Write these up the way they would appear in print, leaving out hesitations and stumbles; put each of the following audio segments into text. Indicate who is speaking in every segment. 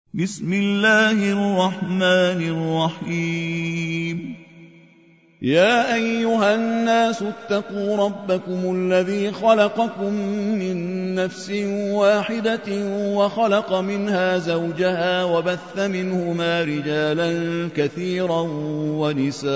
Speaker 1: بسم الله الرحمن الرحيم.
Speaker 2: يا أيها الناس اتقوا ربكم الذي خلقكم من نفس واحدة وخلق منها زوجها وبث منهما رجالا كثيرا ونساء،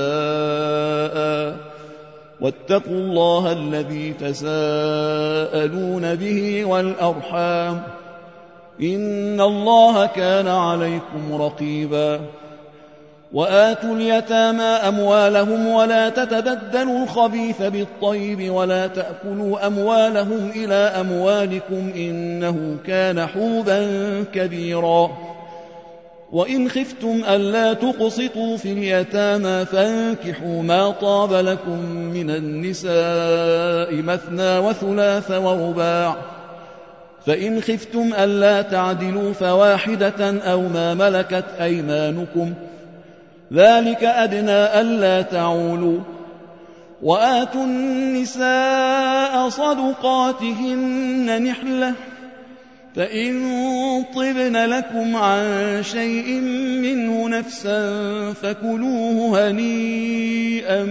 Speaker 2: واتقوا الله الذي تساءلون به والأرحام، إن الله كان عليكم رقيبا. وآتوا اليتامى أموالهم ولا تتبدلوا الخبيث بالطيب ولا تأكلوا أموالهم إلى أموالكم إنه كان حوبا كبيرا. وإن خفتم ألا تقسطوا في اليتامى فانكحوا ما طاب لكم من النساء مثنى وثلاث ورباع، فإن خفتم ألا تعدلوا فواحدة أو ما ملكت أيمانكم، ذلك أدنى ألا تعولوا. وآتوا النساء صدقاتهن نحلة، فإن طبن لكم عن شيء منه نفسا فكلوه هنيئا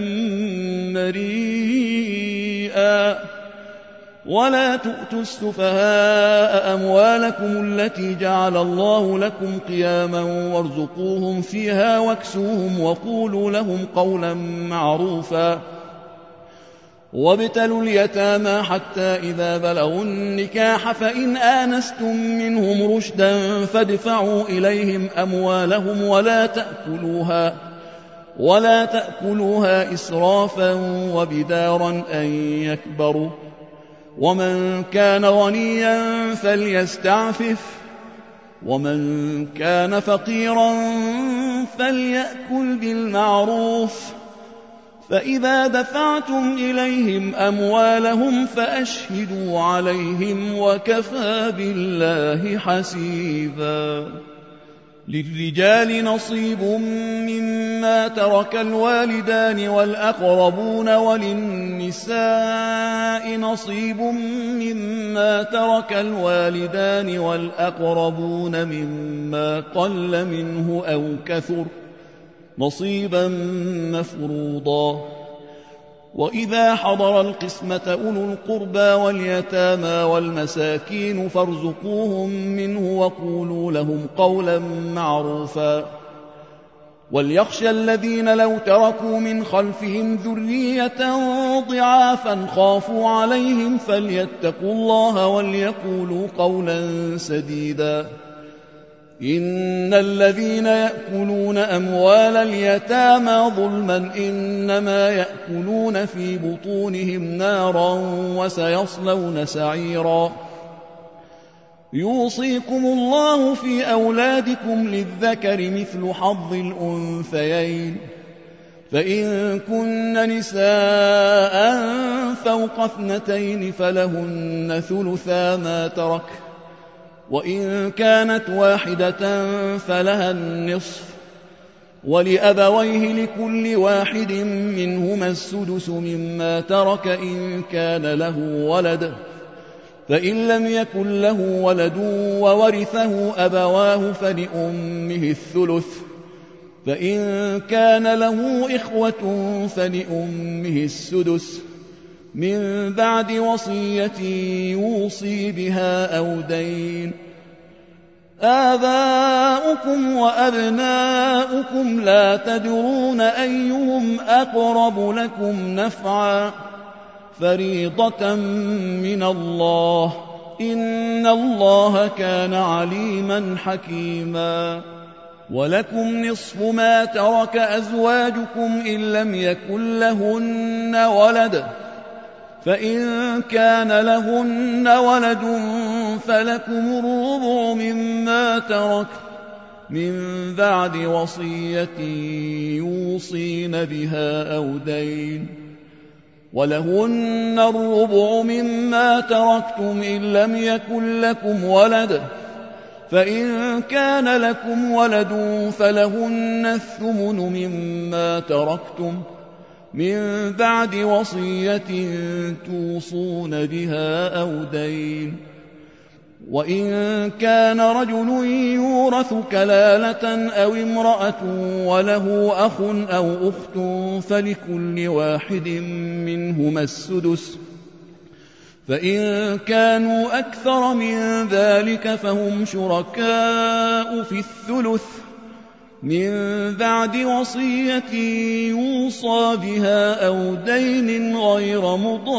Speaker 2: مريئا. ولا تؤتوا السفهاء أموالكم التي جعل الله لكم قياما وارزقوهم فيها واكسوهم وقولوا لهم قولا معروفا. وابتلوا اليتامى حتى إذا بلغوا النكاح فإن آنستم منهم رشدا فادفعوا إليهم أموالهم ولا تأكلوها إسرافا وبدارا أن يكبروا. ومن كان غنيا فليستعفف، ومن كان فقيرا فليأكل بالمعروف. فإذا دفعتم إليهم أموالهم فأشهدوا عليهم وكفى بالله حسيبا. للرجال نصيب مما ترك الوالدان والأقربون، وللنساء نصيب مما ترك الوالدان والأقربون مما قل منه أو كثر، نصيبا مفروضا. وإذا حضر القسمة أولو القربى واليتامى والمساكين فارزقوهم منه وقولوا لهم قولا معروفا. وليخشى الذين لو تركوا من خلفهم ذرية ضعافا خافوا عليهم فليتقوا الله وليقولوا قولا سديدا. إن الذين يأكلون أموال اليتامى ظلما إنما يأكلون في بطونهم نارا وسيصلون سعيرا. يوصيكم الله في أولادكم للذكر مثل حظ الأنثيين، فإن كن نساء فوق 2 فلهن ثلثا ما ترك، وإن كانت واحدة فلها النصف، ولأبويه لكل واحد منهما السدس مما ترك إن كان له ولد، فإن لم يكن له ولد وورثه أبواه فلأمه الثلث، فإن كان له إخوة فلأمه السدس، من بعد وصية يوصي بها أو دين. آباؤكم وأبناؤكم لا تدرون أيهم أقرب لكم نفعا، فريضة من الله، إن الله كان عليما حكيما. ولكم نصف ما ترك أزواجكم إن لم يكن لهن ولد، فإن كان لهن ولد فلكم الربع مما ترك من بعد وصية يوصين بها أو دين، ولهن الربع مما تركتم إن لم يكن لكم ولد، فإن كان لكم ولد فلهن الثمن مما تركتم من بعد وصية توصون بها أو دين. وإن كان رجل يورث كلالة أو امرأة وله أخ أو أخت فلكل واحد منهما السدس، فإن كانوا أكثر من ذلك فهم شركاء في الثلث من بعد وصية يوصى بها أو دين غير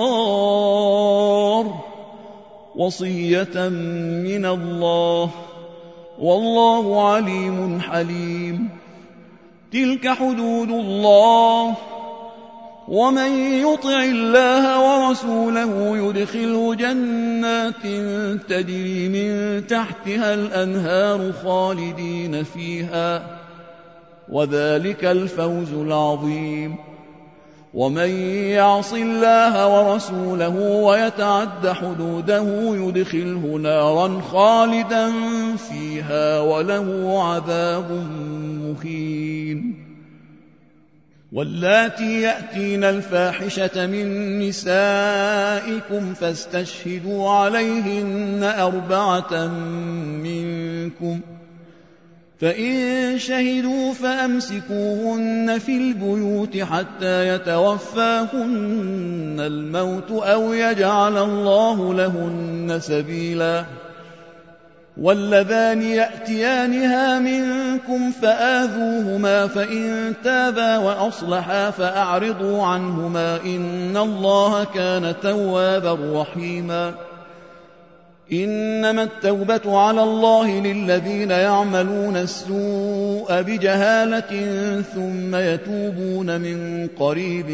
Speaker 2: مضار، وصية من الله، والله عليم حليم. تلك حدود الله، ومن يطع الله ورسوله يدخله جنات تجري من تحتها الأنهار خالدين فيها، وذلك الفوز العظيم. ومن يعص الله ورسوله ويتعد حدوده يدخله نارا خالدا فيها وله عذاب مهين. واللاتي يأتين الفاحشة من نسائكم فاستشهدوا عليهن 4 منكم، فإن شهدوا فأمسكوهن في البيوت حتى يتوفاهن الموت أو يجعل الله لهن سبيلا. واللذان يأتيانها منكم فآذوهما، فإن تابا وأصلحا فأعرضوا عنهما، إن الله كان توابا رحيما. إنما التوبة على الله للذين يعملون السوء بجهالة ثم يتوبون من قريب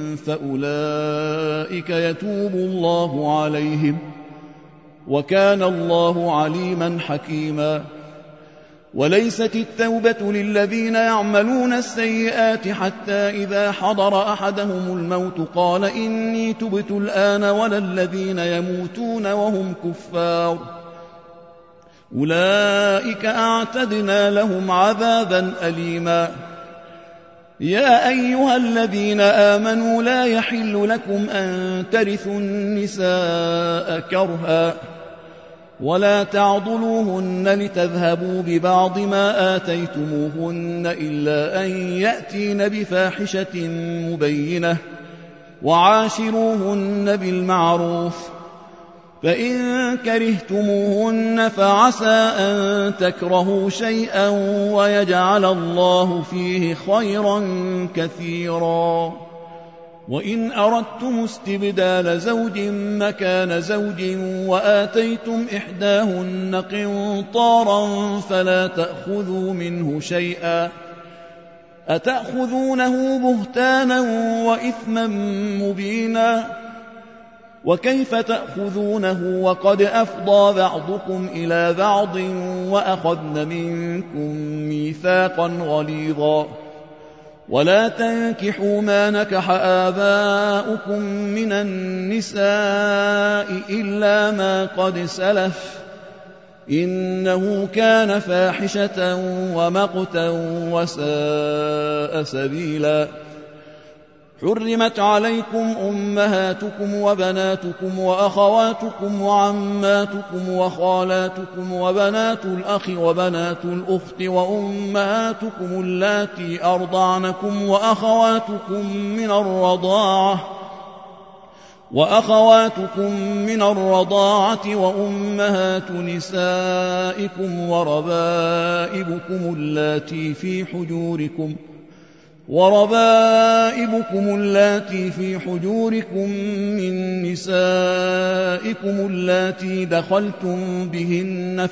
Speaker 2: فأولئك يتوب الله عليهم، وكان الله عليما حكيما. وليست التوبة للذين يعملون السيئات حتى إذا حضر أحدهم الموت قال إني تبت الآن، ولا الذين يموتون وهم كفار، أولئك أعتدنا لهم عذابا أليما. يا أيها الذين آمنوا لا يحل لكم أن ترثوا النساء كرها، ولا تعضلوهن لتذهبوا ببعض ما آتيتموهن إلا أن يأتين بفاحشة مبينة، وعاشروهن بالمعروف، فإن كرهتموهن فعسى أن تكرهوا شيئا ويجعل الله فيه خيرا كثيرا. وإن أردتم استبدال زوج مكان زوج وآتيتم إحداهن قنطارا فلا تأخذوا منه شيئا، أتأخذونه بهتانا وإثما مبينا، وكيف تأخذونه وقد أفضى بعضكم إلى بعض وأخذن منكم ميثاقا غليظا. ولا تنكحوا ما نكح آباؤكم من النساء إلا ما قد سلف، إنه كان فاحشة ومقتا وساء سبيلا. حرمت عليكم أمهاتكم وبناتكم وأخواتكم وعماتكم وخالاتكم وبنات الأخ وبنات الأخت وأمهاتكم اللاتي أرضعنكم وأخواتكم من الرضاعة وأمهات نسائكم وربائبكم اللاتي في حجوركم من نسائكم اللاتي دخلتم بهن،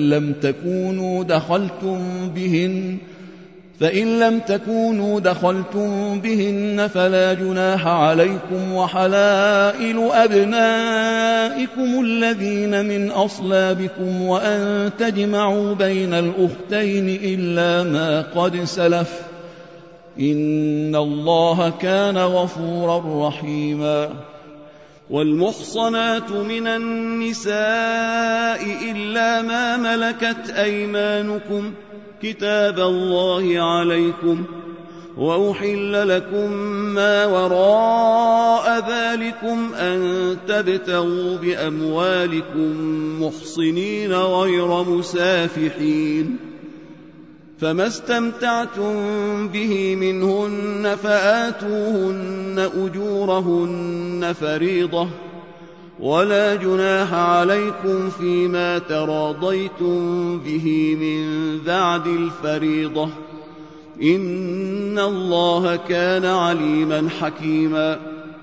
Speaker 2: فإن لم تكونوا دخلتم بهن فلا جناح عليكم، وحلائل أبنائكم الذين من أصلابكم، وأن تجمعوا بين الأختين إلا ما قد سلف، إن الله كان غفورا رحيما. والمحصنات من النساء إلا ما ملكت أيمانكم كتاب الله عليكم،
Speaker 3: وأحل لكم ما وراء ذلكم أن تبتغوا بأموالكم محصنين غير مسافحين، فما استمتعتم به منهن فآتوهن أجورهن فريضة، ولا جناح عليكم فيما تراضيتم به من بعد الفريضة، إن الله كان عليما حكيما.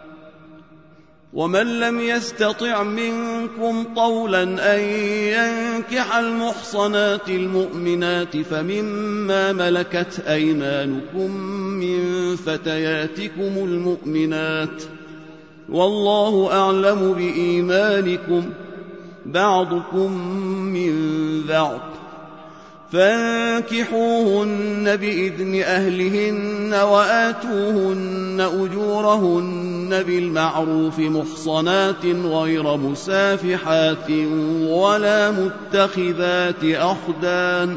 Speaker 3: ومن لم يستطع منكم طولا أن ينكح المحصنات المؤمنات فمما ملكت أيمانكم من فتياتكم المؤمنات، والله أعلم بإيمانكم، بعضكم من بعض، فانكحوهن بإذن أهلهن وآتوهن أجورهن بالمعروف محصنات غير مسافحات ولا متخذات أخدان،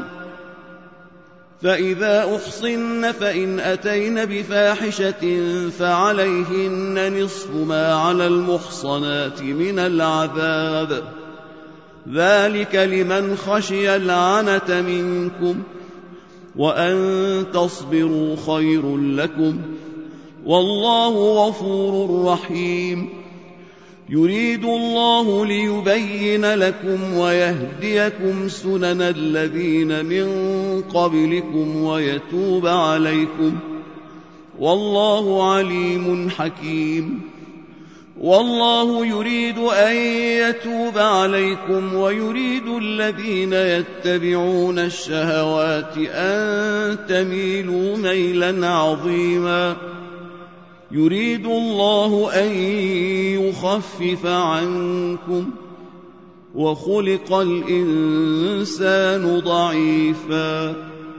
Speaker 3: فإذا أحصن فإن أتين بفاحشة فعليهن نصف ما على المحصنات من العذاب، ذلك لمن خشي العنة منكم، وأن تصبروا خير لكم، والله غفور رحيم. يريد الله ليبين لكم ويهديكم سنن الذين من قبلكم ويتوب عليكم، والله عليم حكيم. والله يريد أن يتوب عليكم ويريد الذين يتبعون الشهوات أن تميلوا ميلا عظيما. يريد الله أن يخفف عنكم، وخلق الإنسان ضعيفا.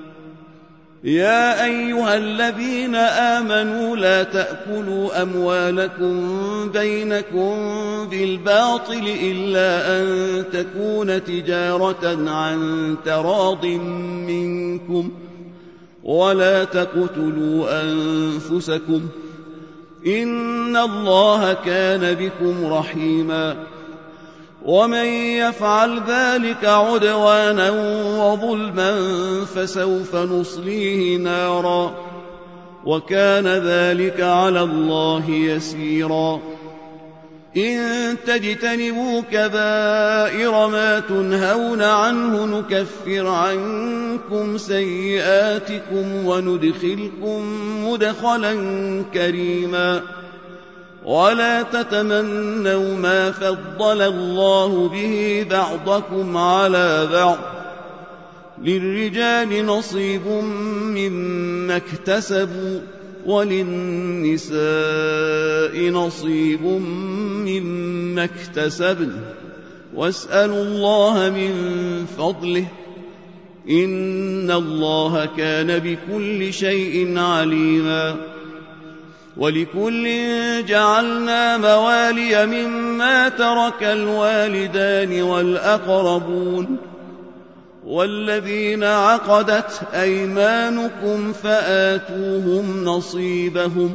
Speaker 3: يا أيها الذين آمنوا لا تأكلوا أموالكم بينكم بالباطل إلا أن تكون تجارة عن تراض منكم، ولا تقتلوا أنفسكم، إن الله كان بكم رحيما. ومن يفعل ذلك عدوانا وظلما فسوف نصليه نارا، وكان ذلك على الله يسيرا. إن تجتنبوا كبائر ما تنهون عنه نكفر عنكم سيئاتكم وندخلكم مدخلا كريما. ولا تتمنوا ما فضل الله به بعضكم على بعض، للرجال نصيب مما اكتسبوا وللنساء نصيب مما اكتسبن، واسألوا الله من فضله، إن الله كان بكل شيء عليما. ولكل جعلنا موالي مما ترك الوالدان والأقربون، والذين عقدت أيمانكم فآتوهم نصيبهم،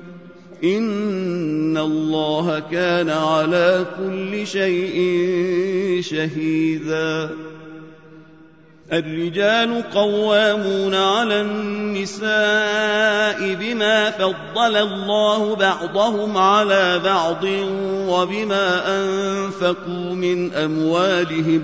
Speaker 3: إن الله كان على كل شيء شهيدا. الرجال قوامون على النساء بما فضل الله بعضهم على بعض وبما أنفقوا من أموالهم،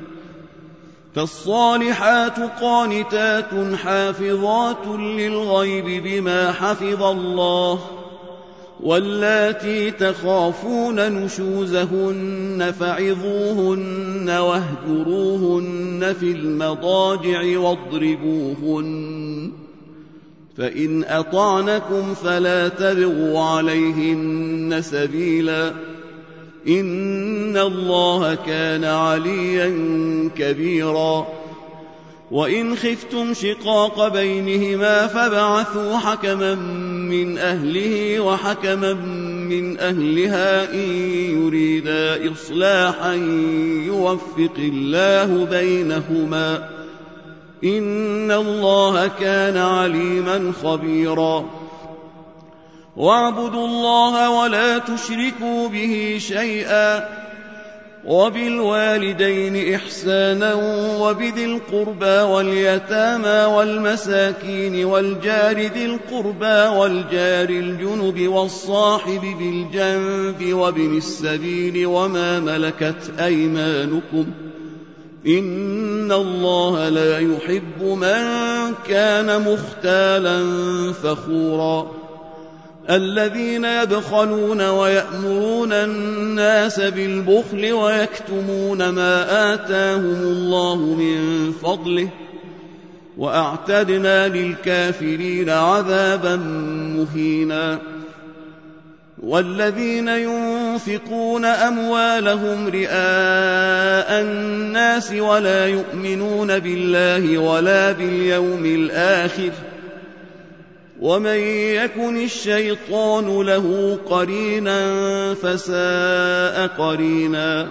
Speaker 3: فالصالحات قانتات حافظات للغيب بما حفظ الله، واللاتي تخافون نشوزهن فعظوهن واهجروهن في المضاجع واضربوهن، فإن أطعنكم فلا تبغوا عليهن سبيلا، إن الله كان عليا كبيرا. وإن خفتم شقاق بينهما فابعثوا حكما من أهله وحكما من أهلها إن يريدا إصلاحا يوفق الله بينهما، إن الله كان عليما خبيرا واعبدوا الله ولا تشركوا به شيئا وبالوالدين إحسانا وبذي القربى واليتامى والمساكين والجار ذي القربى والجار الجنب والصاحب بالجنب وابن السبيل وما ملكت أيمانكم إن الله لا يحب من كان مختالا فخورا الذين يبخلون ويأمرون الناس بالبخل ويكتمون ما آتاهم الله من فضله وأعتدنا للكافرين عذابا مهينا والذين ينفقون أموالهم رئاء الناس ولا يؤمنون بالله ولا باليوم الآخر ومن يكن الشيطان له قرينا فساء قرينا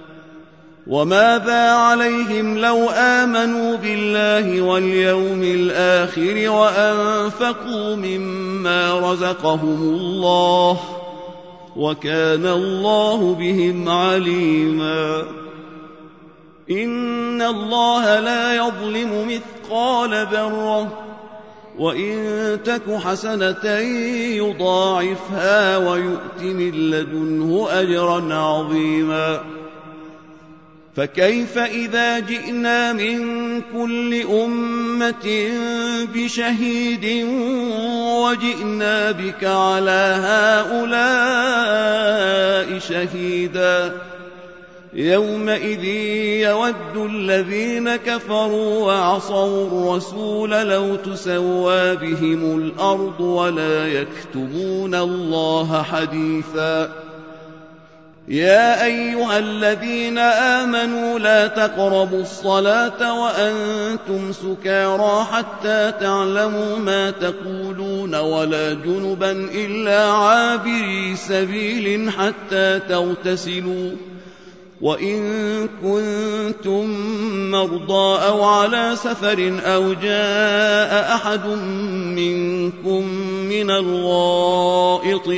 Speaker 3: وماذا عليهم لو آمنوا بالله واليوم الآخر وأنفقوا مما رزقهم الله وكان الله بهم عليما إن الله لا يظلم مثقال ذرة وإن تك حسنة يضاعفها ويؤت من لدنه أجرا عظيما فكيف إذا جئنا من كل أمة بشهيد وجئنا بك على هؤلاء شهيدا يومئذ يود الذين كفروا وعصوا الرسول لو تسوى بهم الأرض ولا يكتمون الله حديثا يا أيها الذين آمنوا لا تقربوا الصلاة وأنتم سكارى حتى تعلموا ما تقولون ولا جنبا إلا عابري سبيل حتى تغتسلوا وإن كنتم مرضى أو على سفر أو جاء أحد منكم من الغائط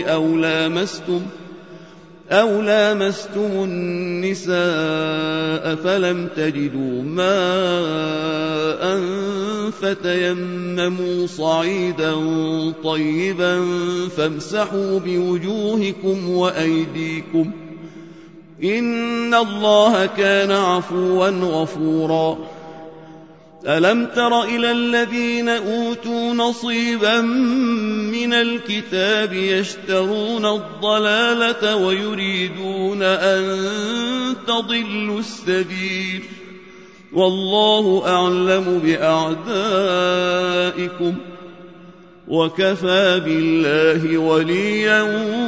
Speaker 3: أو لامستم النساء فلم تجدوا ماء فتيمموا صعيدا طيبا فامسحوا بوجوهكم وأيديكم إن الله كان عفوا غفورا ألم تر إلى الذين أوتوا نصيبا من الكتاب يشترون الضلالة ويريدون أن تضلوا السبيل والله أعلم بأعدائكم وكفى بالله وليا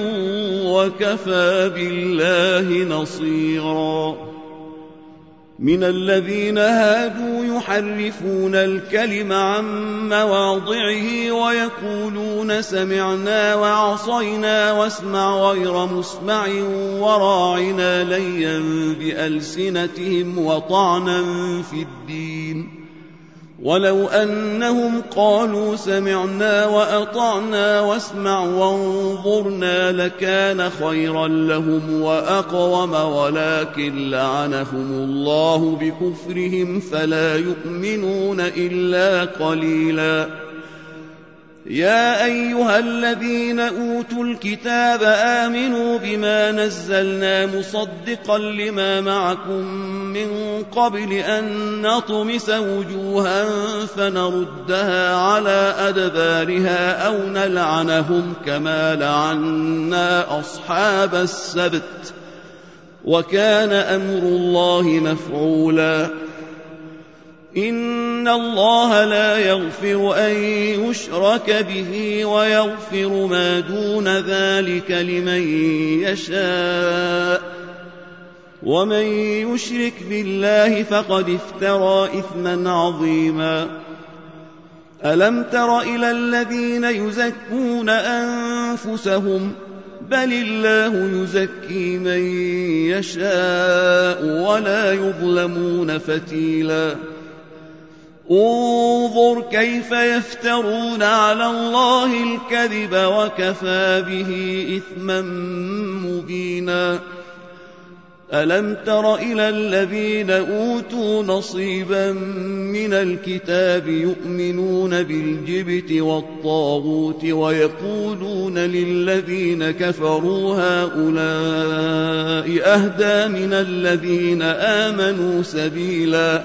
Speaker 3: وكفى بالله نصيرا من الذين هادوا يحرفون الكلم عن مواضعه ويقولون سمعنا وعصينا واسمع غير مسمع وراعنا ليا بألسنتهم وطعنا في الدين ولو أنهم قالوا سمعنا وأطعنا واسمع وانظرنا لكان خيرا لهم وأقوم ولكن لعنهم الله بكفرهم فلا يؤمنون إلا قليلا يا أيها الذين أوتوا الكتاب آمنوا بما نزلنا مصدقا لما معكم من قبل أن نطمس وجوها فنردها على أدبارها أو نلعنهم كما لعنا أصحاب السبت وكان أمر الله مفعولا إن الله لا يغفر أن يشرك به ويغفر ما دون ذلك لمن يشاء ومن يشرك بالله فقد افترى إثما عظيما ألم تر إلى الذين يزكون أنفسهم بل الله يزكي من يشاء ولا يظلمون فتيلا انظر كيف يفترون على الله الكذب وكفى به إثما مبينا ألم تر إلى الذين أوتوا نصيبا من الكتاب يؤمنون بالجبت والطاغوت ويقولون للذين كفروا هؤلاء أهدى من الذين آمنوا سبيلا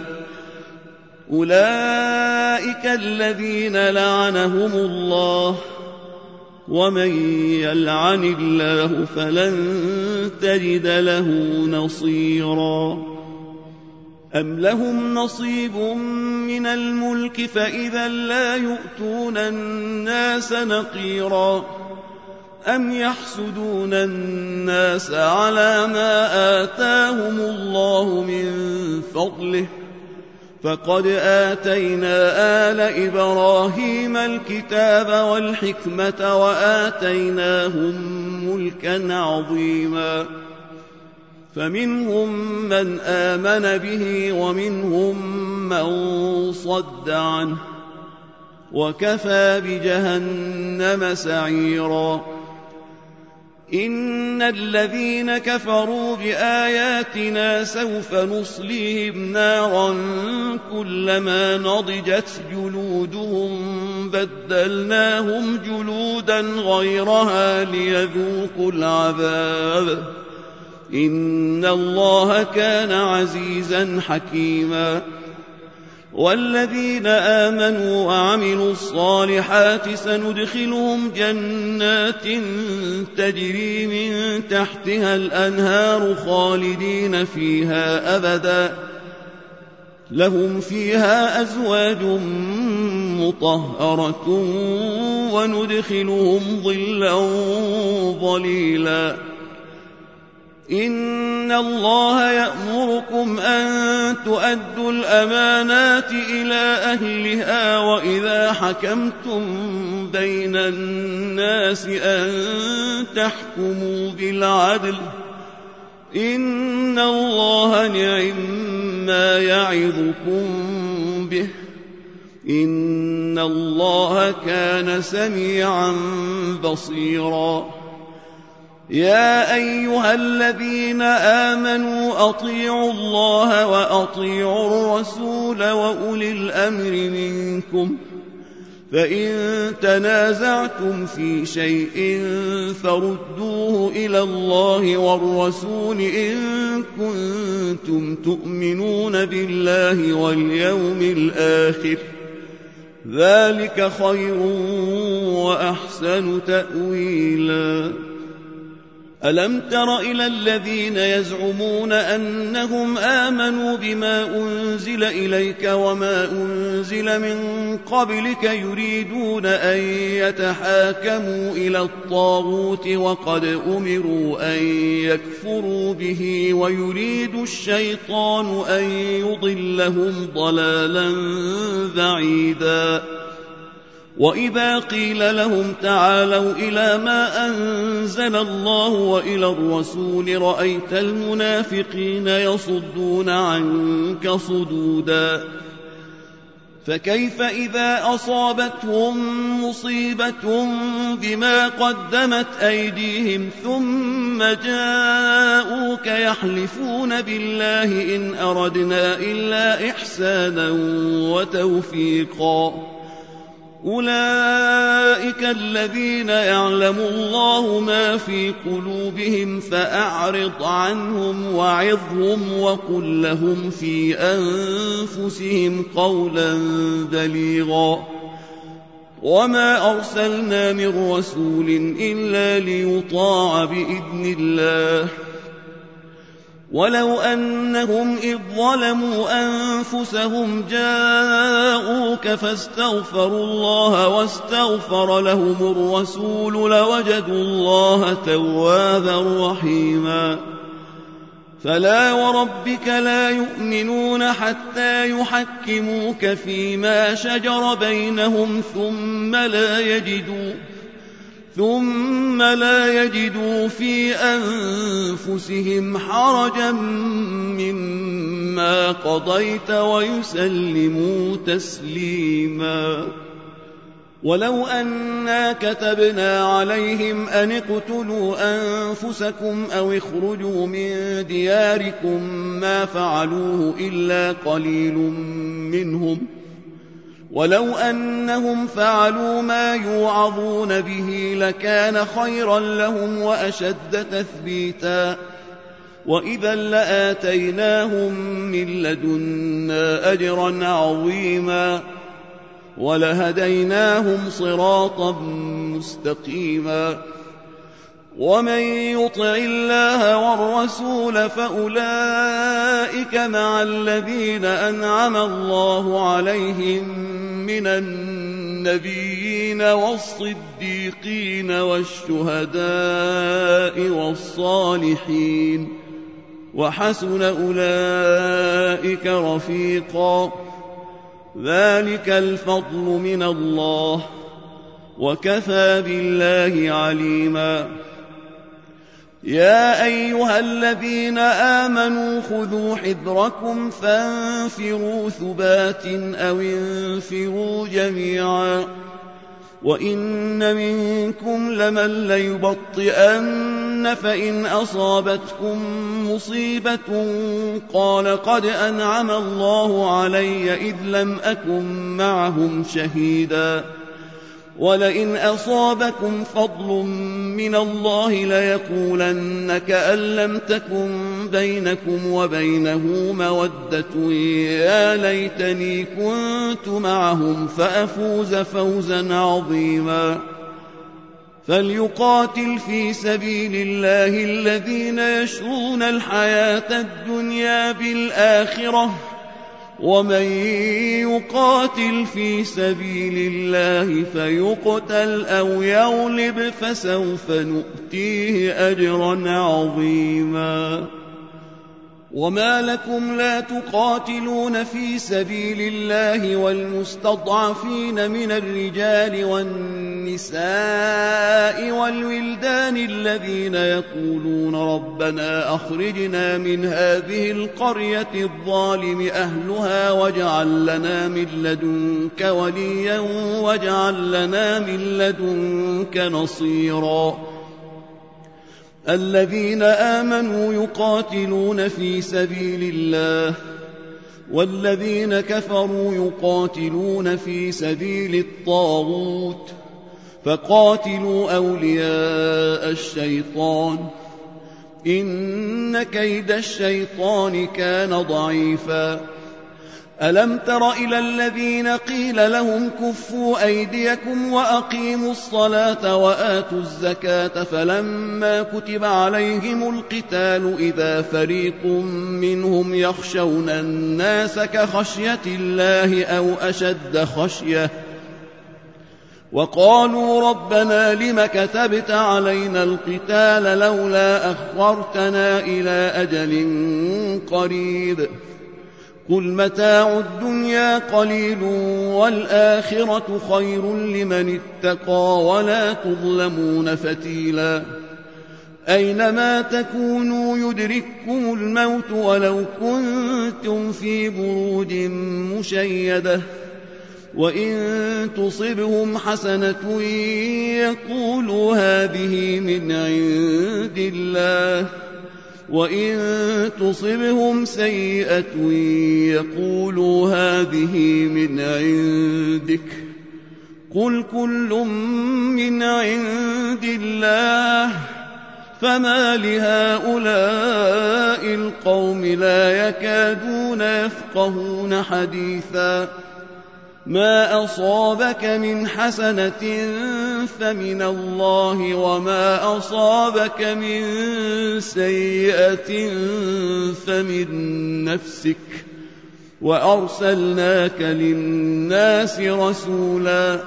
Speaker 3: أولئك الذين لعنهم الله ومن يلعن الله فلن تجد له نصيرا أم لهم نصيب من الملك فإذا لا يؤتون الناس نقيرا أم يحسدون الناس على ما آتاهم الله من فضله فقد آتينا آل إبراهيم الكتاب والحكمة وآتيناهم ملكا عظيما فمنهم من آمن به ومنهم من صد عنه وكفى بجهنم سعيرا إن الذين كفروا بآياتنا سوف نصليهم نارا كلما نضجت جلودهم بدلناهم جلودا غيرها ليذوقوا العذاب إن الله كان عزيزا حكيما والذين آمنوا وعملوا الصالحات سندخلهم جنات تجري من تحتها الأنهار خالدين فيها أبدا لهم فيها أزواج مطهرة وندخلهم ظلا ظليلا إن الله يأمركم أن تؤدوا الأمانات إلى أهلها وإذا حكمتم بين الناس أن تحكموا بالعدل إن الله نعم يعظكم به إن الله كان سميعا بصيرا يا أيها الذين آمنوا أطيعوا الله وأطيعوا الرسول وأولي الأمر منكم فإن تنازعتم في شيء فردوه إلى الله والرسول إن كنتم تؤمنون بالله واليوم الآخر ذلك خير وأحسن تأويلا ألم تر إلى الذين يزعمون أنهم آمنوا بما أنزل إليك وما أنزل من قبلك يريدون أن يتحاكموا إلى الطاغوت وقد أمروا أن يكفروا به ويريد الشيطان أن يضلهم ضلالا بعيدا وإذا قيل لهم تعالوا إلى ما أنزل الله وإلى الرسول رأيت المنافقين يصدون عنك صدودا فكيف إذا أصابتهم مصيبة بما قدمت أيديهم ثم جاءوك يحلفون بالله إن أردنا إلا إحسانا وتوفيقا أولئك الذين يعلم الله ما في قلوبهم فأعرض عنهم وعظهم وقل لهم في أنفسهم قولا بليغا وما أرسلنا من رسول إلا ليطاع بإذن الله ولو أنهم إذ ظلموا أنفسهم جاءوك فاستغفروا الله واستغفر لهم الرسول لوجدوا الله توابا رحيما فلا وربك لا يؤمنون حتى يحكموك فيما شجر بينهم ثم لا يجدوا في أنفسهم حرجا مما قضيت ويسلموا تسليما. ولو أنا كتبنا عليهم أن اقتلوا أنفسكم أو اخرجوا من دياركم ما فعلوه إلا قليل منهم، ولو أنهم فعلوا ما يوعظون به لكان خيرا لهم وأشد تثبيتا، وإذا لآتيناهم من لدنا أجرا عظيما ولهديناهم صراطا مستقيما. ومن يطع الله والرسول فأولئك مع الذين أنعم الله عليهم من النبيين والصديقين والشهداء والصالحين، وحسن أولئك رفيقا. ذلك الفضل من الله وكفى بالله عليما. يا أيها الذين آمنوا خذوا حذركم فانفروا ثبات أو انفروا جميعا، وإن منكم لمن ليبطئن فإن أصابتكم مصيبة قال قد أنعم الله علي إذ لم أكن معهم شهيدا، ولئن أصابكم فضل من الله ليقولن كأن لم تكن بينكم وبينه مودة يا ليتني كنت معهم فأفوز فوزا عظيما. فليقاتل في سبيل الله الذين يشرون الحياة الدنيا بالآخرة، ومن يقاتل في سبيل الله فيقتل أو يغلب فسوف نؤتيه أجرا عظيما. وما لكم لا تقاتلون في سبيل الله والمستضعفين من الرجال والنساء والولدان الذين يقولون ربنا أخرجنا من هذه القرية الظالم أهلها واجعل لنا من لدنك وليا واجعل لنا من لدنك نصيرا. الذين آمنوا يقاتلون في سبيل الله والذين كفروا يقاتلون في سبيل الطاغوت فقاتلوا أولياء الشيطان إن كيد الشيطان كان ضعيفا. ألم تر إلى الذين قيل لهم كفوا أيديكم وأقيموا الصلاة وآتوا الزكاة فلما كتب عليهم القتال إذا فريق منهم يخشون الناس كخشية الله أو أشد خشية وقالوا ربنا لم كتبت علينا القتال لولا أخرتنا إلى أجل قريب قل متاع الدنيا قليل والآخرة خير لمن اتقى ولا تظلمون فتيلا. أينما تكونوا يدرككم الموت ولو كنتم في بروج مشيدة وإن تصبهم حسنة يقولوا هذه من عند الله وإن تصبهم سيئة يقولوا هذه من عندك قل كل من عند الله فما لهؤلاء القوم لا يكادون يفقهون حديثا. ما أصابك من حسنة فمن الله وما أصابك من سيئة فمن نفسك وأرسلناك للناس رسولا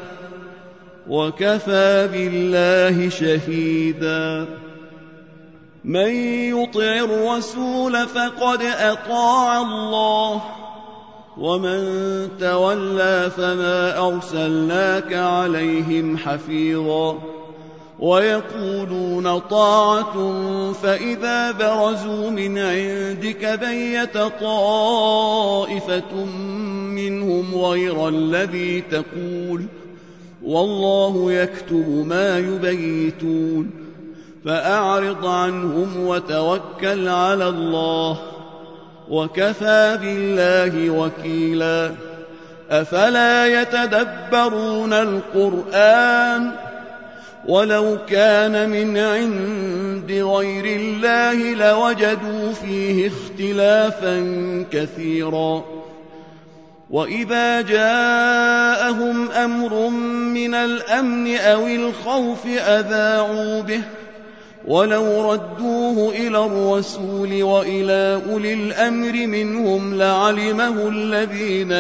Speaker 3: وكفى بالله شهيدا. من يطع الرسول فقد أطاع الله ومن تولى فما أرسلناك عليهم حفيظا ويقولون طاعة فإذا برزوا من عندك بيت طائفة منهم غير الذي تقول والله يكتب ما يبيتون فأعرض عنهم وتوكل على الله وكفى بالله وكيلا أفلا يتدبرون القرآن ولو كان من عند غير الله لوجدوا فيه اختلافا كثيرا وإذا جاءهم أمر من الأمن أو الخوف أذاعوا به ولو ردوه إلى الرسول وإلى أولي الأمر منهم لعلمه الذين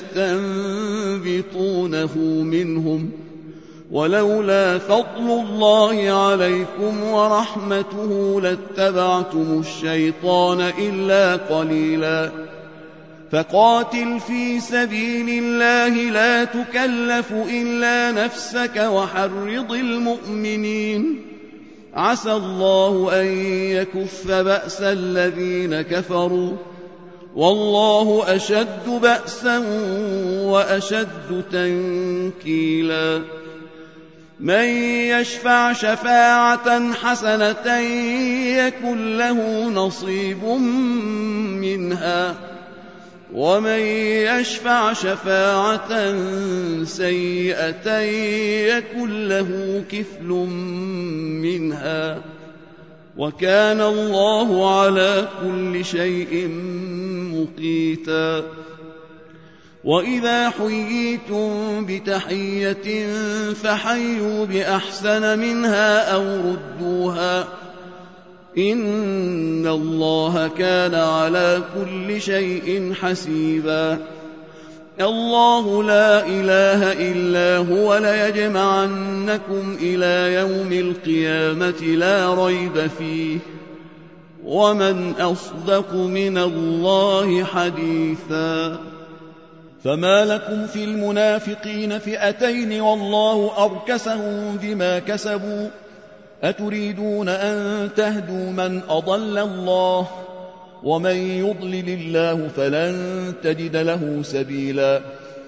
Speaker 3: يستنبطونه منهم ولولا فضل الله عليكم ورحمته لاتبعتم الشيطان إلا قليلا فقاتل في سبيل الله لا تكلف إلا نفسك وحرض المؤمنين عسى الله أن يكف بأس الذين كفروا والله أشد بأسا وأشد تنكيلا من يشفع شفاعة حسنة يكن له نصيب منها ومن يشفع شفاعة سيئة يكن له كفل منها وكان الله على كل شيء مقيتا وإذا حييتم بتحية فحيوا بأحسن منها أو ردوها إن الله كان على كل شيء حسيبا الله لا إله إلا هو ليجمعنكم إلى يوم القيامة لا ريب فيه ومن أصدق من الله حديثا
Speaker 2: فما لكم في المنافقين فئتين والله أركسهم بما كسبوا أتريدون أن تهدوا من أضل الله ومن يضلل الله فلن تجد له سبيلا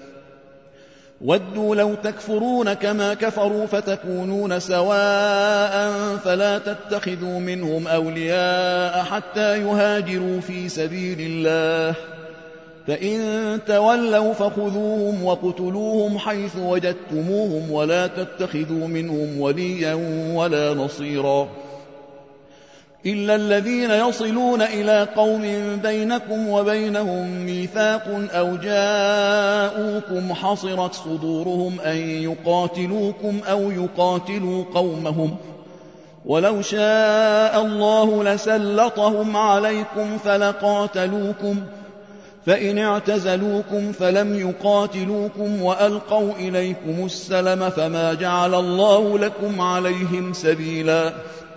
Speaker 2: ودوا لو تكفرون كما كفروا فتكونون سواء فلا تتخذوا منهم أولياء حتى يهاجروا في سبيل الله فإن تولوا فخذوهم وقتلوهم حيث وجدتموهم ولا تتخذوا منهم وليا ولا نصيرا إلا الذين يصلون إلى قوم بينكم وبينهم ميثاق أو جاءوكم حصرت صدورهم أن يقاتلوكم أو يقاتلوا قومهم ولو شاء الله لسلطهم عليكم فلقاتلوكم فإن اعتزلوكم فلم يقاتلوكم وألقوا إليكم السلم فما جعل الله لكم عليهم سبيلا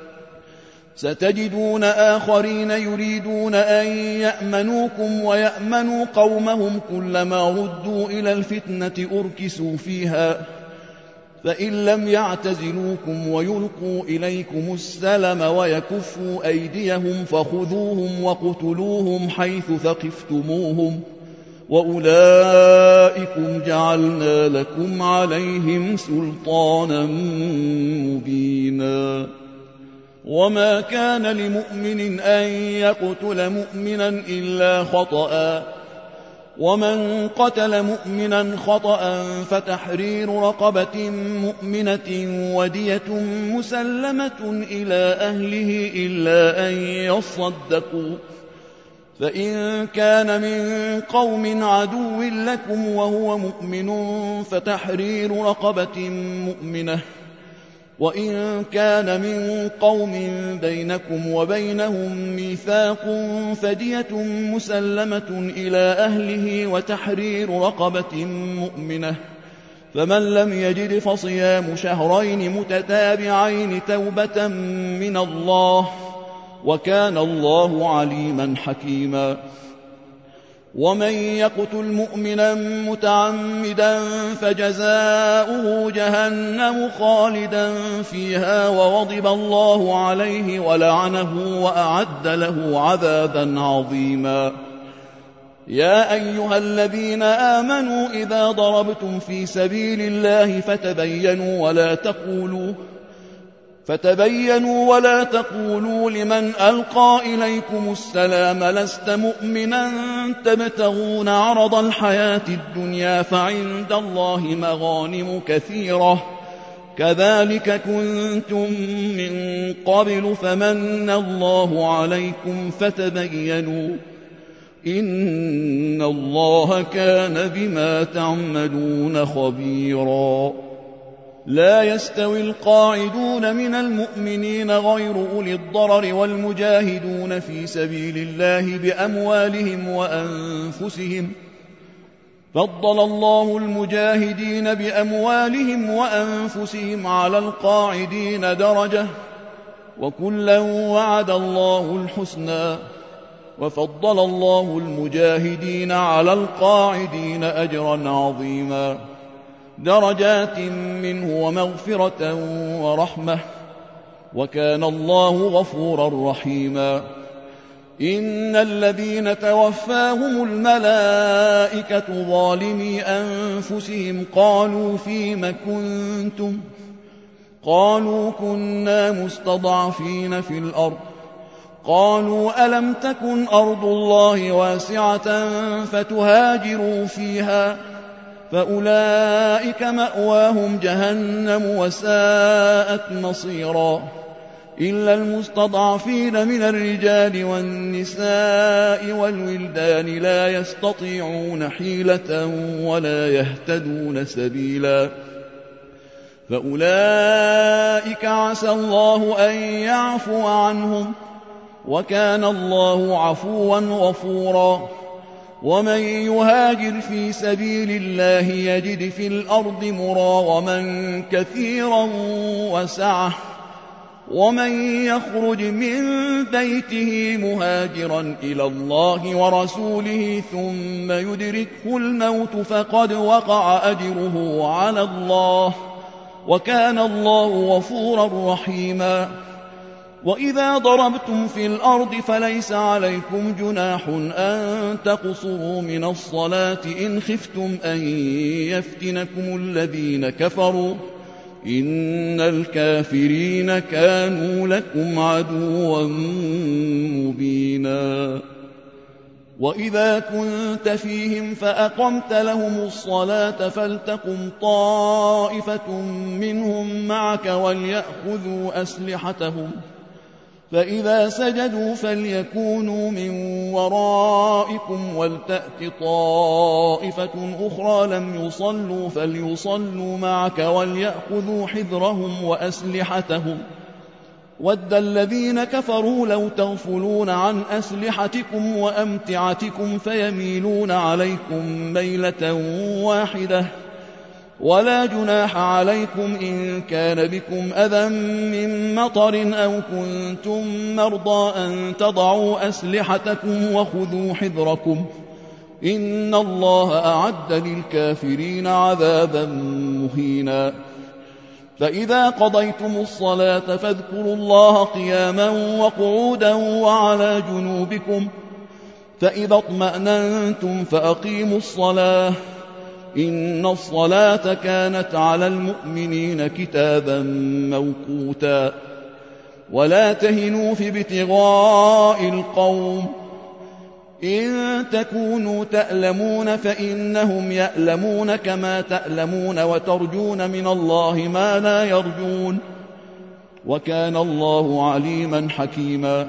Speaker 2: ستجدون آخرين يريدون أن يأمنوكم ويأمنوا قومهم كلما ردوا إلى الفتنة أركسوا فيها فإن لم يعتزلوكم ويلقوا إليكم السلم ويكفوا أيديهم فخذوهم وقتلوهم حيث ثقفتموهم وأولئكم جعلنا لكم عليهم سلطانا مبينا وما كان لمؤمن أن يقتل مؤمنا إلا خطأ ومن قتل مؤمنا خطأ فتحرير رقبة مؤمنة ودية مسلمة إلى أهله إلا أن يصدقوا فإن كان من قوم عدو لكم وهو مؤمن فتحرير رقبة مؤمنة وإن كان من قوم بينكم وبينهم ميثاق فدية مسلمة إلى أهله وتحرير رقبة مؤمنة فمن لم يجد فصيام شهرين متتابعين توبة من الله وكان الله عليما حكيما ومن يقتل مؤمنا متعمدا فجزاؤه جهنم خالدا فيها وغضب الله عليه ولعنه وأعد له عذابا عظيما. يا أيها الذين آمنوا إذا ضربتم في سبيل الله فتبينوا ولا تقولوا لمن ألقى إليكم السلام لست مؤمنا تبتغون عرض الحياة الدنيا فعند الله مغانم كثيرة كذلك كنتم من قبل فمن الله عليكم فتبينوا إن الله كان بما تعملون خبيرا. لا يستوي القاعدون من المؤمنين غير أولي الضرر والمجاهدون في سبيل الله بأموالهم وأنفسهم فضل الله المجاهدين بأموالهم وأنفسهم على القاعدين درجة وكلا وعد الله الحسنى وفضل الله المجاهدين على القاعدين أجرا عظيما درجات منه ومغفرة ورحمة وكان الله غفورا رحيما. إن الذين توفاهم الملائكة ظالمي أنفسهم قالوا فيم كنتم قالوا كنا مستضعفين في الأرض قالوا ألم تكن أرض الله واسعة فتهاجروا فيها فأولئك مأواهم جهنم وساءت مصيرا إلا المستضعفين من الرجال والنساء والولدان لا يستطيعون حيلة ولا يهتدون سبيلا فأولئك عسى الله أن يعفو عنهم وكان الله عفوا غفورا. ومن يهاجر في سبيل الله يجد في الأرض مراغما كثيرا وسعة ومن يخرج من بيته مهاجرا إلى الله ورسوله ثم يدركه الموت فقد وقع أجره على الله وكان الله غفورا رحيما. وإذا ضربتم في الأرض فليس عليكم جناح أن تقصروا من الصلاة إن خفتم أن يفتنكم الذين كفروا إن الكافرين كانوا لكم عدوا مبينا. وإذا كنت فيهم فأقمت لهم الصلاة فلتقم طائفة منهم معك وليأخذوا أسلحتهم فإذا سجدوا فليكونوا من ورائكم ولتأت طائفة أخرى لم يصلوا فليصلوا معك وليأخذوا حذرهم وأسلحتهم ود الذين كفروا لو تغفلون عن أسلحتكم وأمتعتكم فيميلون عليكم ميلة واحدة ولا جناح عليكم إن كان بكم أذى من مطر أو كنتم مرضى أن تضعوا أسلحتكم وخذوا حذركم إن الله أعد للكافرين عذابا مهينا. فإذا قضيتم الصلاة فاذكروا الله قياما وقعودا وعلى جنوبكم فإذا اطمأننتم فأقيموا الصلاة إن الصلاة كانت على المؤمنين كتابا موقوتا. ولا تهنوا في ابتغاء القوم إن تكونوا تألمون فإنهم يألمون كما تألمون وترجون من الله ما لا يرجون وكان الله عليما حكيما.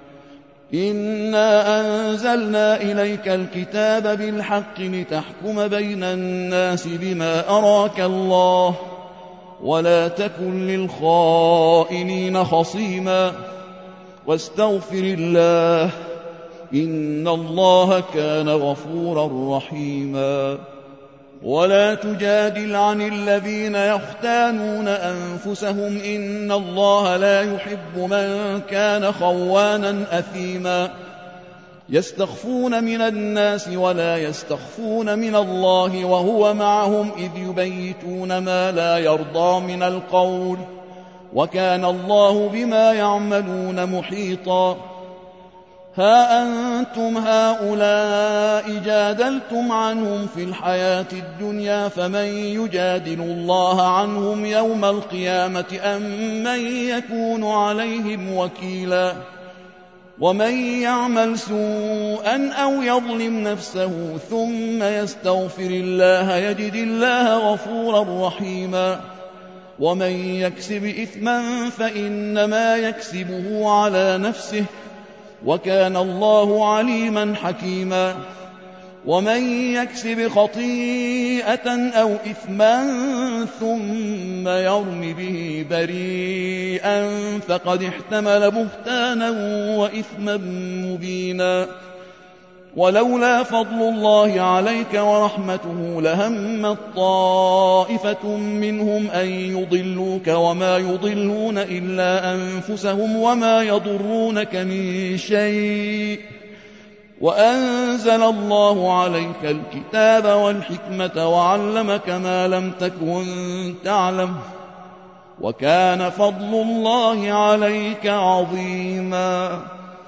Speaker 2: إنا أنزلنا إليك الكتاب بالحق لتحكم بين الناس بما أراك الله ولا تكن للخائنين خصيما واستغفر الله إن الله كان غفورا رحيما. ولا تجادل عن الذين يختانون أنفسهم إن الله لا يحب من كان خوانا أثيما. يستخفون من الناس ولا يستخفون من الله وهو معهم إذ يبيتون ما لا يرضى من القول وكان الله بما يعملون محيطا. ها أنتم هؤلاء جادلتم عنهم في الحياة الدنيا فمن يجادل الله عنهم يوم القيامة أم من يكون عليهم وكيلا. ومن يعمل سوءا أو يظلم نفسه ثم يستغفر الله يجد الله غفورا رحيما. ومن يكسب إثما فإنما يكسبه على نفسه وكان الله عليما حكيما. ومن يكسب خطيئة أو إثما ثم يرم به بريئا فقد احتمل بهتانا وإثما مبينا. ولولا فضل الله عليك ورحمته لهمت طائفة منهم أن يضلوك وما يضلون إلا أنفسهم وما يضرونك من شيء وأنزل الله عليك الكتاب والحكمة وعلمك ما لم تكن تعلم وكان فضل الله عليك عظيما.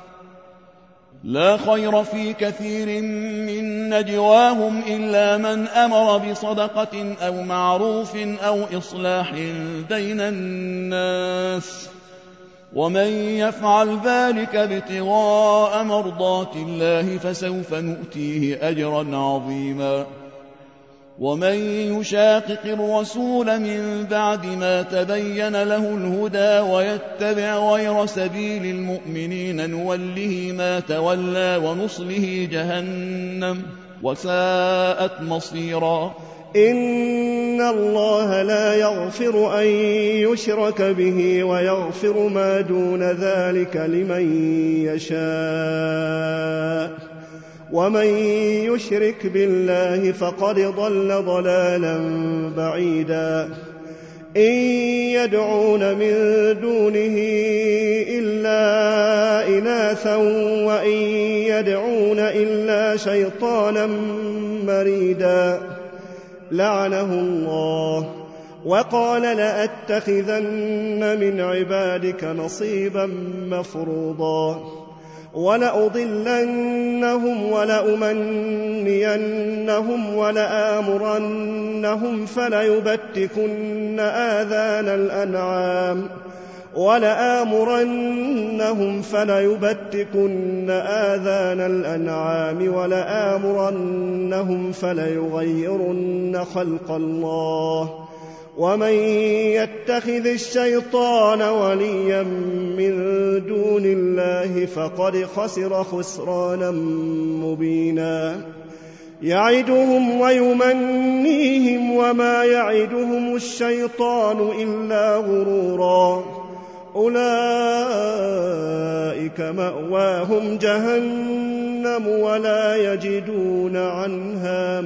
Speaker 2: لا خير في كثير من نجواهم إلا من أمر بصدقة أو معروف أو إصلاح بين الناس ومن يفعل ذلك ابتغاء مرضات الله فسوف نؤتيه أجرا عظيما. ومن يشاقق الرسول من بعد ما تبين له الهدى ويتبع غير سبيل المؤمنين نوله ما تولى ونصله جهنم وساءت مصيرا.
Speaker 4: إن الله لا يغفر أن يشرك به ويغفر ما دون ذلك لمن يشاء ومن يشرك بالله فقد ضل ضلالا بعيدا. إن يدعون من دونه إلا إناثا وإن يدعون إلا شيطانا مريدا لعنه الله وقال لأتخذن من عبادك نصيبا مفروضا ولأضلنهم ولأمنينهم ولآمرنهم فليبتكن آذان الأنعام ولآمرنهم فليغيرن خلق الله ومن يتخذ الشيطان وليا من دون الله فقد خسر خسرانا مبينا. يعدهم ويمنيهم وما يعدهم الشيطان إلا غرورا. أولئك مأواهم جهنم ولا يجدون عنها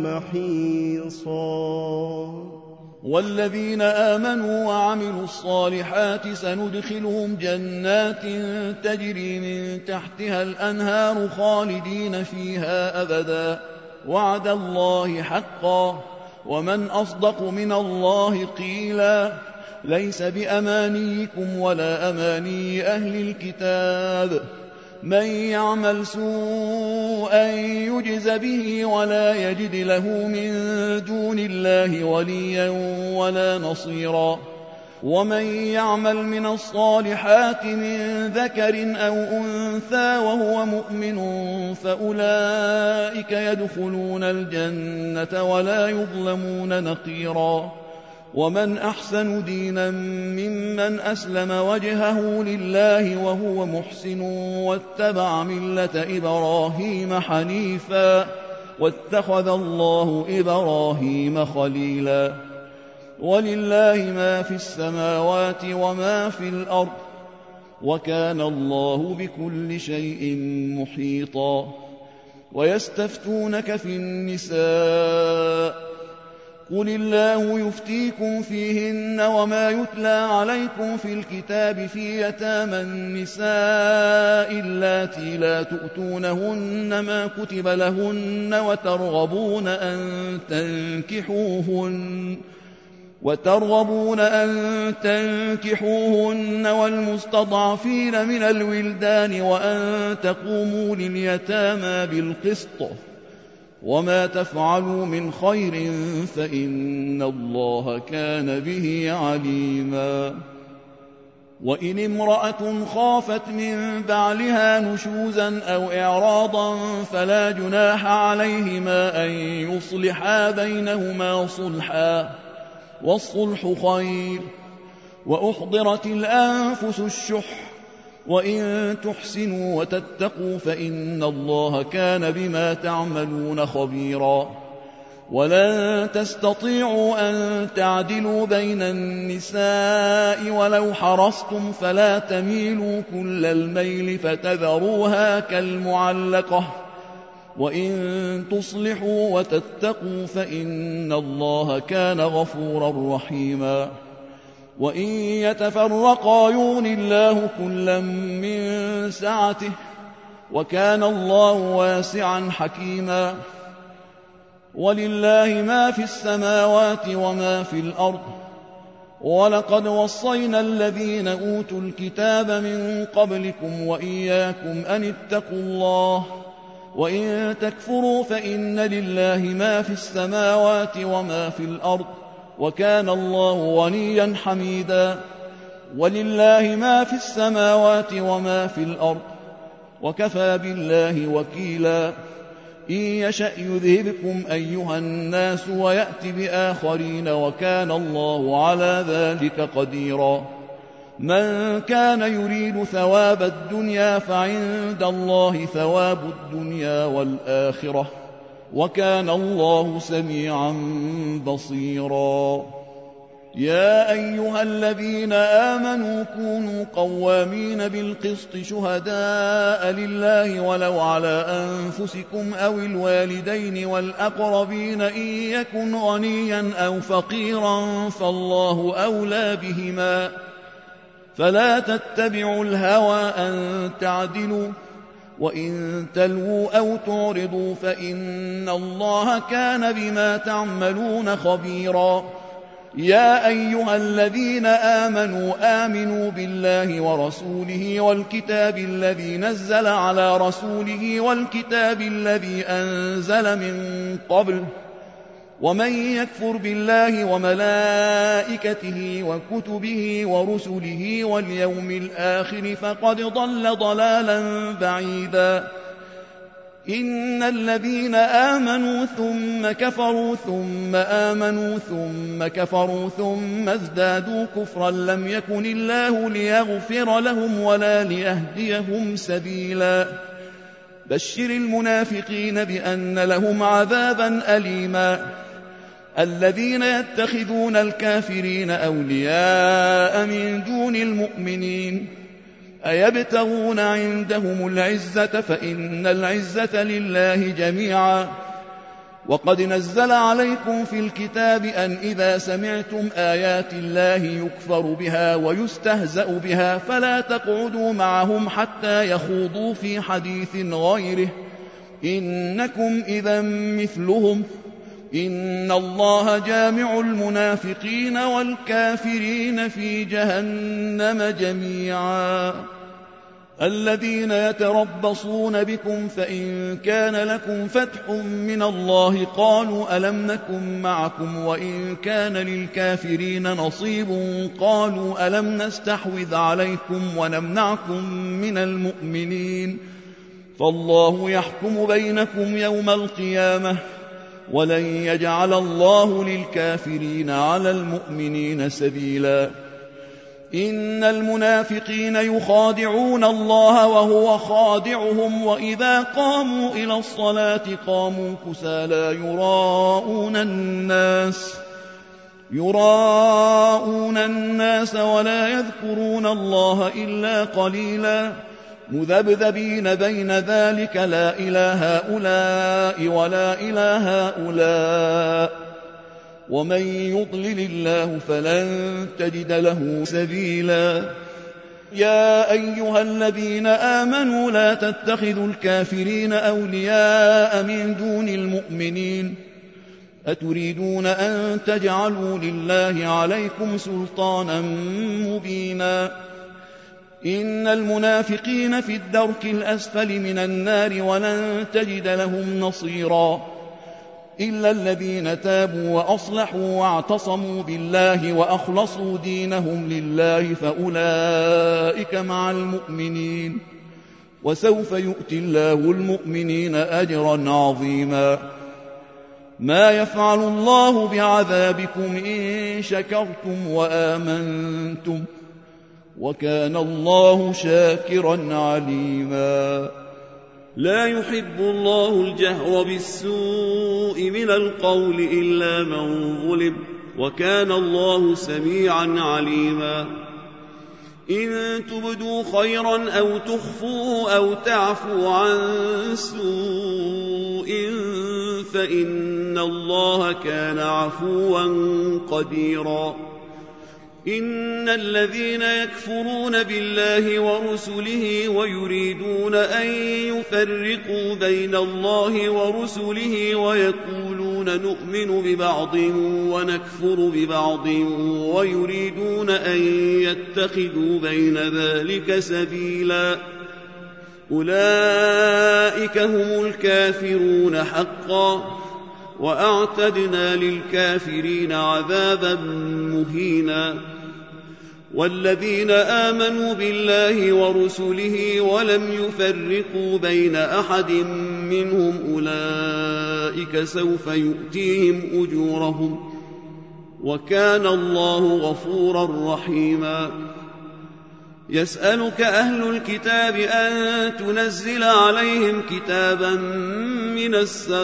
Speaker 4: محيصا.
Speaker 2: والذين آمنوا وعملوا الصالحات سندخلهم جنات تجري من تحتها الأنهار خالدين فيها أبدا وعد الله حقا ومن أصدق من الله قيلا. ليس بأمانيكم ولا أماني أهل الكتاب من يعمل سوءا يجز به ولا يجد له من دون الله وليا ولا نصيرا. ومن يعمل من الصالحات من ذكر أو أنثى وهو مؤمن فأولئك يدخلون الجنة ولا يظلمون نقيرا. ومن أحسن دينا ممن أسلم وجهه لله وهو محسن واتبع ملة إبراهيم حنيفا واتخذ الله إبراهيم خليلا. ولله ما في السماوات وما في الأرض وكان الله بكل شيء محيطا. ويستفتونك في النساء قل الله يفتيكم فيهن وما يتلى عليكم في الكتاب في يتامى النساء اللاتي لا تؤتونهن ما كتب لهن وترغبون أن تنكحوهن والمستضعفين من الولدان وأن تقوموا لليتامى بالقسط وما تفعلوا من خير فإن الله كان به عليما وإن امرأة خافت من بعلها نشوزا أو إعراضا فلا جناح عليهما أن يصلحا بينهما صلحا والصلح خير وأحضرت الأنفس الشح وإن تحسنوا وتتقوا فإن الله كان بما تعملون خبيرا ولن تستطيعوا أن تعدلوا بين النساء ولو حرصتم فلا تميلوا كل الميل فتذروها كالمعلقة وإن تصلحوا وتتقوا فإن الله كان غفورا رحيما وإن يتفرقا يغن الله كلا من سعته وكان الله واسعا حكيما ولله ما في السماوات وما في الأرض ولقد وصينا الذين أوتوا الكتاب من قبلكم وإياكم أن اتقوا الله وإن تكفروا فإن لله ما في السماوات وما في الأرض وكان الله غنيا حميدا ولله ما في السماوات وما في الأرض وكفى بالله وكيلا إن يشأ يذهبكم أيها الناس ويأت بآخرين وكان الله على ذلك قديرا من كان يريد ثواب الدنيا فعند الله ثواب الدنيا والآخرة وكان الله سميعا بصيرا يا أيها الذين آمنوا كونوا قوامين بالقسط شهداء لله ولو على أنفسكم أو الوالدين والأقربين إن يكن غنيا أو فقيرا فالله أولى بهما فلا تتبعوا الهوى أن تعدلوا وإن تلووا أو تعرضوا فإن الله كان بما تعملون خبيرا يا أيها الذين آمنوا بالله ورسوله والكتاب الذي نزل على رسوله والكتاب الذي أنزل من قبل ومن يكفر بالله وملائكته وكتبه ورسله واليوم الآخر فقد ضل ضلالا بعيدا إن الذين آمنوا ثم كفروا ثم آمنوا ثم كفروا ثم ازدادوا كفرا لم يكن الله ليغفر لهم ولا ليهديهم سبيلا بشر المنافقين بأن لهم عذابا أليما الذين يتخذون الكافرين أولياء من دون المؤمنين أيبتغون عندهم العزة فإن العزة لله جميعا وقد نزل عليكم في الكتاب أن إذا سمعتم آيات الله يكفر بها ويستهزأ بها فلا تقعدوا معهم حتى يخوضوا في حديث غيره إنكم إذا مثلهم إن الله جامع المنافقين والكافرين في جهنم جميعا الذين يتربصون بكم فإن كان لكم فتح من الله قالوا ألم نكن معكم وإن كان للكافرين نصيب قالوا ألم نستحوذ عليكم ونمنعكم من المؤمنين فالله يحكم بينكم يوم القيامة ولن يجعل الله للكافرين على المؤمنين سبيلا إن المنافقين يخادعون الله وهو خادعهم وإذا قاموا إلى الصلاة قاموا كسالى يراءون الناس ولا يذكرون الله إلا قليلا مذبذبين بين ذلك لا إله هؤلاء ولا إله هؤلاء ومن يضلل الله فلن تجد له سبيلا. يا أيها الذين آمنوا لا تتخذوا الكافرين أولياء من دون المؤمنين أتريدون أن تجعلوا لله عليكم سلطانا مبينا. إن المنافقين في الدرك الأسفل من النار ولن تجد لهم نصيرا إلا الذين تابوا وأصلحوا واعتصموا بالله وأخلصوا دينهم لله فأولئك مع المؤمنين وسوف يؤتي الله المؤمنين أجرا عظيما. ما يفعل الله بعذابكم إن شكرتم وآمنتم وكان الله شاكرا عليما.
Speaker 3: لا يحب الله الجهر بالسوء من القول إلا من ظلم وكان الله سميعا عليما. إن تبدوا خيرا أو تخفوه أو تعفوا عن سوء فإن الله كان عفوا قديرا. إن الذين يكفرون بالله ورسله ويريدون أن يفرقوا بين الله ورسله ويقولون نؤمن ببعض ونكفر ببعض ويريدون أن يتخذوا بين ذلك سبيلا أولئك هم الكافرون حقا وأعتدنا للكافرين عذابا مهينا. والذين آمنوا بالله ورسله ولم يفرقوا بين أحد منهم أولئك سوف يؤتيهم أجورهم وكان الله غفورا رحيما. يسألك أهل الكتاب أن تنزل عليهم كتابا من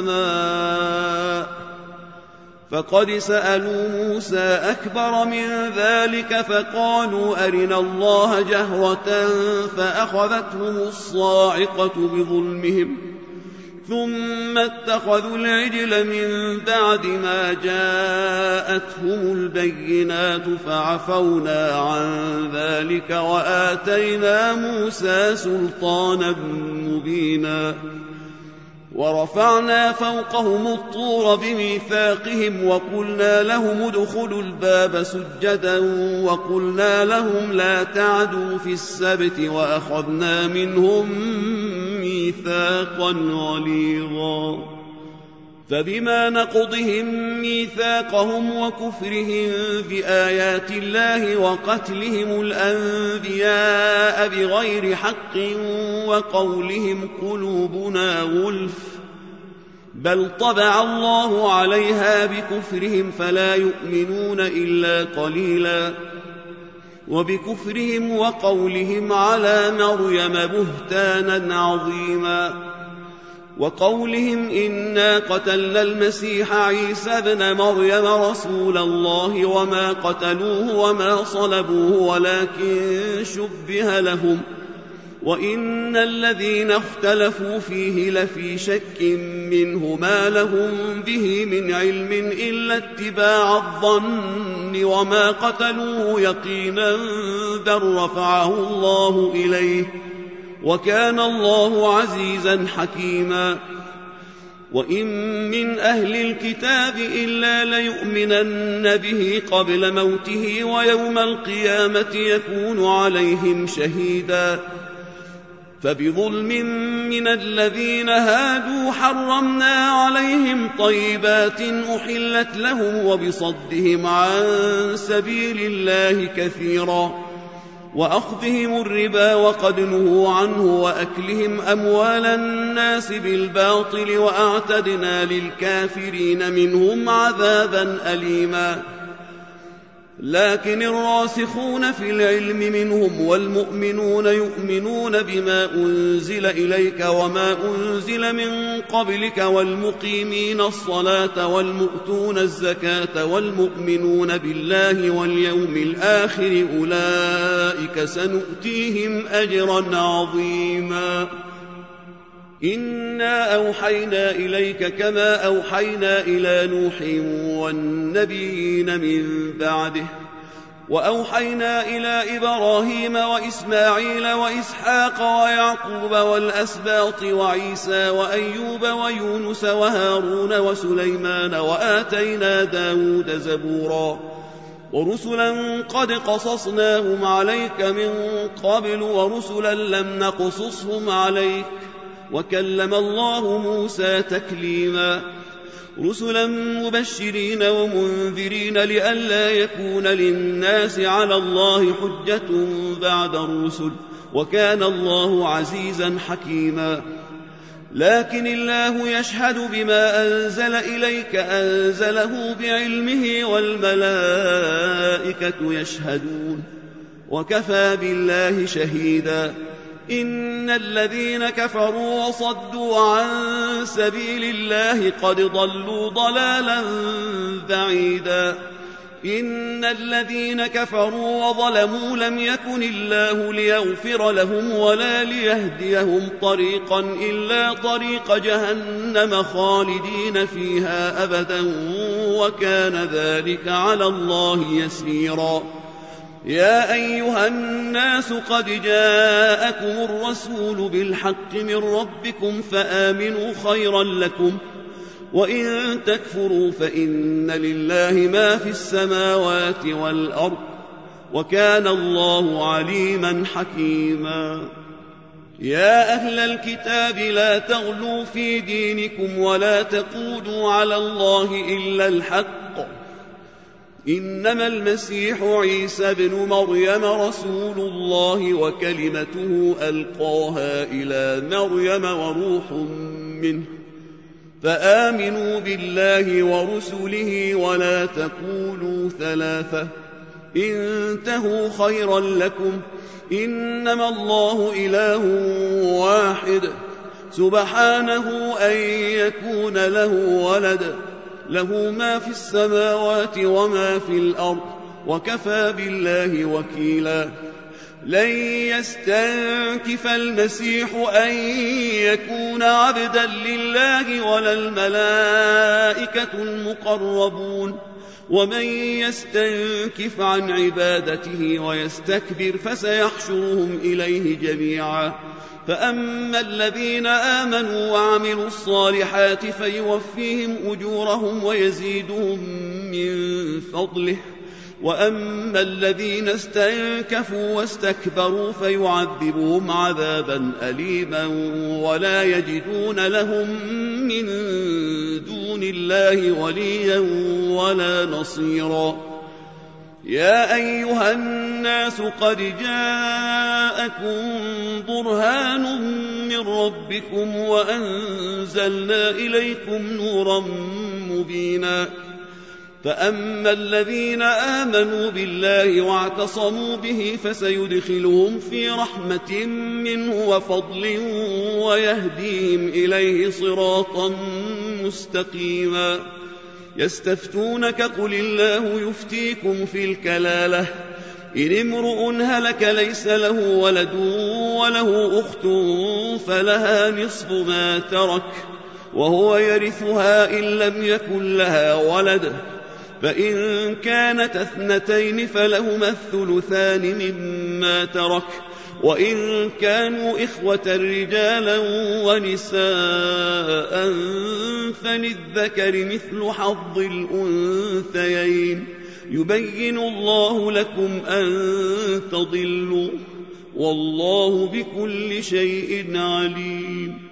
Speaker 3: السماء فقد سألوا موسى أكبر من ذلك فقالوا أرنا الله جهرة فأخذتهم الصاعقة بظلمهم ثم اتخذوا العجل من بعد ما جاءتهم البينات فعفونا عن ذلك وآتينا موسى سلطانا مبينا. ورفعنا فوقهم الطور بميثاقهم وقلنا لهم ادخلوا الباب سجدا وقلنا لهم لا تعدوا في السبت وأخذنا منهم ميثاقا غليظا. فبما نقضهم ميثاقهم وكفرهم بآيات الله وقتلهم الأنبياء بغير حق وقولهم قلوبنا غلف بل طبع الله عليها بكفرهم فلا يؤمنون إلا قليلا. وبكفرهم وقولهم على مريم بهتانا عظيما وقولهم إنا قتلنا المسيح عيسى ابن مريم رسول الله وما قتلوه وما صلبوه ولكن شبه لهم وإن الذين اختلفوا فيه لفي شك منه ما لهم به من علم إلا اتباع الظن وما قتلوه يقينا بل رفعه الله إليه وكان الله عزيزا حكيما. وإن من أهل الكتاب إلا ليؤمنن به قبل موته ويوم القيامة يكون عليهم شهيدا. فبظلم من الذين هادوا حرمنا عليهم طيبات أحلت لهم وبصدهم عن سبيل الله كثيرا وأخذهم الربا وقد نهوا عنه وأكلهم أموال الناس بالباطل وأعتدنا للكافرين منهم عذابا أليما. لكن الراسخون في العلم منهم والمؤمنون يؤمنون بما أنزل إليك وما أنزل من قبلك والمقيمين الصلاة والمؤتون الزكاة والمؤمنون بالله واليوم الآخر أولئك سنؤتيهم أجرا عظيما. إنا أوحينا إليك كما أوحينا إلى نوح والنبيين من بعده وأوحينا إلى إبراهيم وإسماعيل وإسحاق ويعقوب والأسباط وعيسى وأيوب ويونس وهارون وسليمان وآتينا داود زبورا ورسلا قد قصصناهم عليك من قبل ورسلا لم نقصصهم عليك وكلم الله موسى تكليما رسلا مبشرين ومنذرين لئلا يكون للناس على الله حجة بعد الرسل وكان الله عزيزا حكيما لكن الله يشهد بما أنزل إليك أنزله بعلمه والملائكة يشهدون وكفى بالله شهيدا إن الذين كفروا وصدوا عن سبيل الله قد ضلوا ضلالا بعيدا إن الذين كفروا وظلموا لم يكن الله ليغفر لهم ولا ليهديهم طريقا إلا طريق جهنم خالدين فيها أبدا وكان ذلك على الله يسيرا يا أيها الناس قد جاءكم الرسول بالحق من ربكم فآمنوا خيرا لكم وإن تكفروا فإن لله ما في السماوات والأرض وكان الله عليما حكيما يا أهل الكتاب لا تغلوا في دينكم ولا تقولوا على الله إلا الحق إنما المسيح عيسى بن مريم رسول الله وكلمته ألقاها إلى مريم وروح منه فآمنوا بالله ورسله ولا تقولوا ثلاثة انتهوا خيرا لكم إنما الله إله واحد سبحانه أن يكون له ولد له ما في السماوات وما في الأرض وكفى بالله وكيلا لن يستنكف المسيح أن يكون عبدا لله ولا الملائكة المقربون ومن يستنكف عن عبادته ويستكبر فسيحشرهم إليه جميعا فأما الذين آمنوا وعملوا الصالحات فيوفيهم أجورهم ويزيدهم من فضله وأما الذين استنكفوا واستكبروا فيعذبهم عذابا أليما ولا يجدون لهم من دون الله وليا ولا نصيرا يا أيها الناس قد جاءكم برهان من ربكم وأنزلنا إليكم نورا مبينا فأما الذين آمنوا بالله واعتصموا به فسيدخلهم في رحمة منه وفضل ويهديهم إليه صراطا مستقيما يستفتونك قل الله يفتيكم في الكلالة إن امرؤ هلك ليس له ولد وله أخت فلها نصف ما ترك وهو يرثها إن لم يكن لها ولد فإن كانت اثنتين فلهما الثلثان مما ترك وإن كانوا إخوة رجالا ونساء فللذكر مثل حظ الأنثيين يبين الله لكم أن تضلوا والله بكل شيء عليم